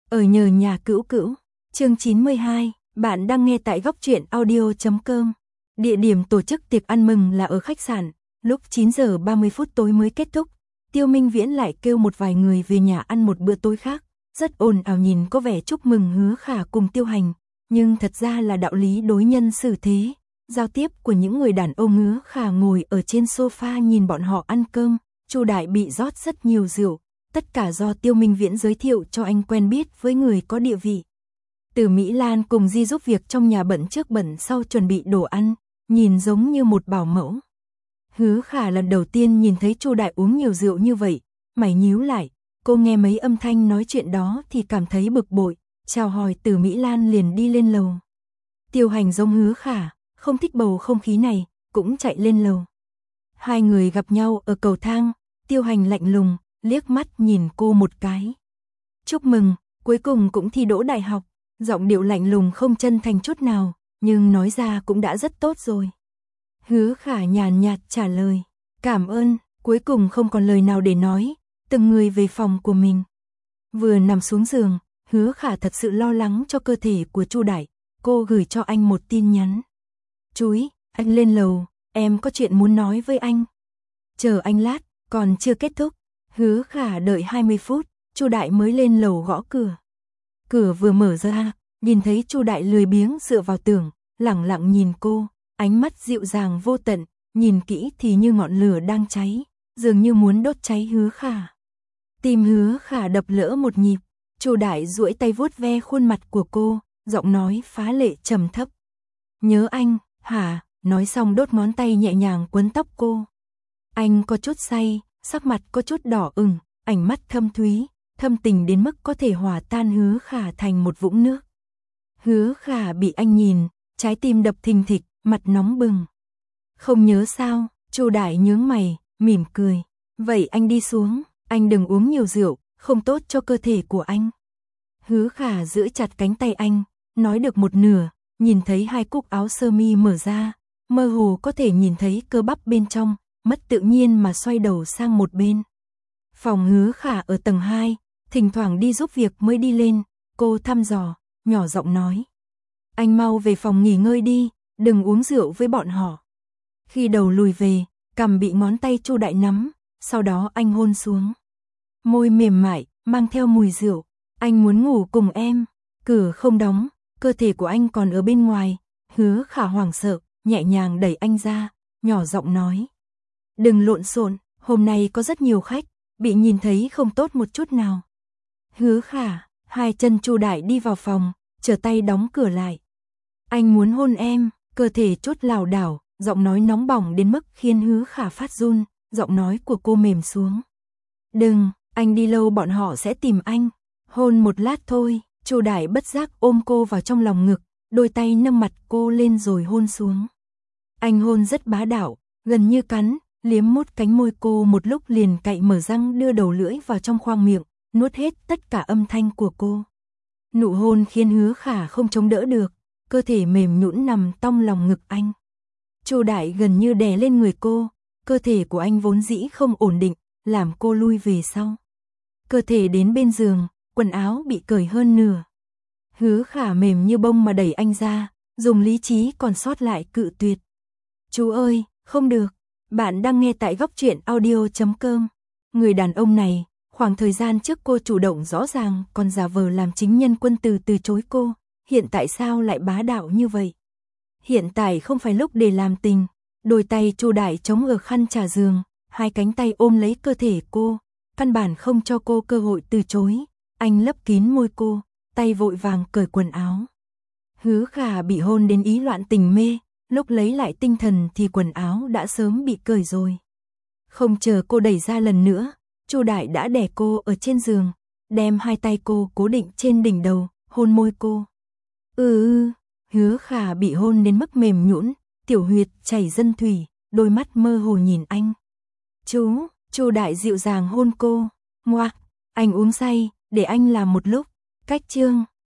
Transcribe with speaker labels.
Speaker 1: Ở nhờ nhà cữu cữu, chương 92, bạn đang nghe tại góc truyện audio.com. Địa điểm tổ chức tiệc ăn mừng là ở khách sạn, lúc 9 giờ 30 phút tối mới kết thúc. Tiêu Minh Viễn lại kêu một vài người về nhà ăn một bữa tối khác, rất ồn ào nhìn có vẻ chúc mừng Hứa Khả cùng Tiêu Hành, nhưng thật ra là đạo lý đối nhân xử thế. Giao tiếp của những người đàn ông. Hứa Khả ngồi ở trên sofa nhìn bọn họ ăn cơm, Chu Đại bị rót rất nhiều rượu, tất cả do Tiêu Minh Viễn giới thiệu cho anh quen biết với người có địa vị. Từ Mỹ Lan cùng Di giúp việc trong nhà bận trước bận sau chuẩn bị đồ ăn, nhìn giống như một bảo mẫu. Hứa Khả lần đầu tiên nhìn thấy Chu Đại uống nhiều rượu như vậy, mày nhíu lại, cô nghe mấy âm thanh nói chuyện đó thì cảm thấy bực bội, chào hỏi Từ Mỹ Lan liền đi lên lầu. Tiêu Hành giống Hứa Khả, không thích bầu không khí này, cũng chạy lên lầu. Hai người gặp nhau ở cầu thang, Tiêu Hành lạnh lùng, liếc mắt nhìn cô một cái. Chúc mừng, cuối cùng cũng thi đỗ đại học, giọng điệu lạnh lùng không chân thành chút nào, nhưng nói ra cũng đã rất tốt rồi. Hứa Khả nhàn nhạt trả lời, cảm ơn, cuối cùng không còn lời nào để nói, từng người về phòng của mình. Vừa nằm xuống giường, Hứa Khả thật sự lo lắng cho cơ thể của Chu Đại, cô gửi cho anh một tin nhắn. Chúi, anh lên lầu, em có chuyện muốn nói với anh. Chờ anh lát, còn chưa kết thúc. Hứa Khả đợi 20 phút, Chu Đại mới lên lầu gõ cửa. Cửa vừa mở ra, nhìn thấy Chu Đại lười biếng dựa vào tường, lẳng lặng nhìn cô, ánh mắt dịu dàng vô tận, nhìn kỹ thì như ngọn lửa đang cháy, dường như muốn đốt cháy Hứa Khả. Tim Hứa Khả đập lỡ một nhịp, Chu Đại duỗi tay vuốt ve khuôn mặt của cô, giọng nói phá lệ trầm thấp. Nhớ anh, hả? Nói xong đốt ngón tay nhẹ nhàng quấn tóc cô. Anh có chút say, sắc mặt có chút đỏ ửng, ánh mắt thâm thúy, thâm tình đến mức có thể hòa tan Hứa Khả thành một vũng nước. Hứa Khả bị anh nhìn, trái tim đập thình thịch, mặt nóng bừng. Không nhớ sao? Chu Đại nhướng mày, mỉm cười. Vậy anh đi xuống, anh đừng uống nhiều rượu, không tốt cho cơ thể của anh. Hứa Khả giữ chặt cánh tay anh, nói được một nửa, nhìn thấy hai cúc áo sơ mi mở ra, mơ hồ có thể nhìn thấy cơ bắp bên trong, mất tự nhiên mà xoay đầu sang một bên. Phòng Hứa Khả ở tầng 2, thỉnh thoảng đi giúp việc mới đi lên, cô thăm dò, nhỏ giọng nói. Anh mau về phòng nghỉ ngơi đi, đừng uống rượu với bọn họ. Khi đầu lùi về, cằm bị ngón tay Chu Đại nắm, sau đó anh hôn xuống. Môi mềm mại, mang theo mùi rượu, anh muốn ngủ cùng em, cửa không đóng, cơ thể của anh còn ở bên ngoài. Hứa Khả hoảng sợ, nhẹ nhàng đẩy anh ra, nhỏ giọng nói. Đừng lộn xộn, hôm nay có rất nhiều khách, bị nhìn thấy không tốt một chút nào. Hứa Khả, hai chân Chu Đại đi vào phòng, trở tay đóng cửa lại. Anh muốn hôn em, cơ thể chốt lảo đảo, giọng nói nóng bỏng đến mức khiến Hứa Khả phát run, giọng nói của cô mềm xuống. Đừng, anh đi lâu bọn họ sẽ tìm anh. Hôn một lát thôi. Chu Đại bất giác ôm cô vào trong lòng ngực, đôi tay nâng mặt cô lên rồi hôn xuống. Anh hôn rất bá đạo, gần như cắn, liếm mút cánh môi cô một lúc liền cạy mở răng đưa đầu lưỡi vào trong khoang miệng, nuốt hết tất cả âm thanh của cô. Nụ hôn khiến Hứa Khả không chống đỡ được, cơ thể mềm nhũn nằm trong lòng ngực anh. Chu Đại gần như đè lên người cô, cơ thể của anh vốn dĩ không ổn định, làm cô lui về sau. Cơ thể đến bên giường, quần áo bị cởi hơn nửa. Hứa Khả mềm như bông mà đẩy anh ra, dùng lý trí còn sót lại cự tuyệt. Chú ơi, không được, bạn đang nghe tại góc truyện audio.com. Người đàn ông này, khoảng thời gian trước cô chủ động rõ ràng còn giả vờ làm chính nhân quân từ từ chối cô, hiện tại sao lại bá đạo như vậy? Hiện tại không phải lúc để làm tình. Đôi tay Chu Đại chống ở khăn trà giường, hai cánh tay ôm lấy cơ thể cô, căn bản không cho cô cơ hội từ chối. Anh lấp kín môi cô, tay vội vàng cởi quần áo. Hứa Khả bị hôn đến ý loạn tình mê, lúc lấy lại tinh thần thì quần áo đã sớm bị cởi rồi. Không chờ cô đẩy ra lần nữa, Chu Đại đã đè cô ở trên giường, đem hai tay cô cố định trên đỉnh đầu, hôn môi cô. Hứa Khả bị hôn đến mức mềm nhũn, tiểu huyệt chảy dân thủy, đôi mắt mơ hồ nhìn anh. Chu Đại dịu dàng hôn cô. Ngoạc, anh uống say, để anh làm một lúc. Cách chương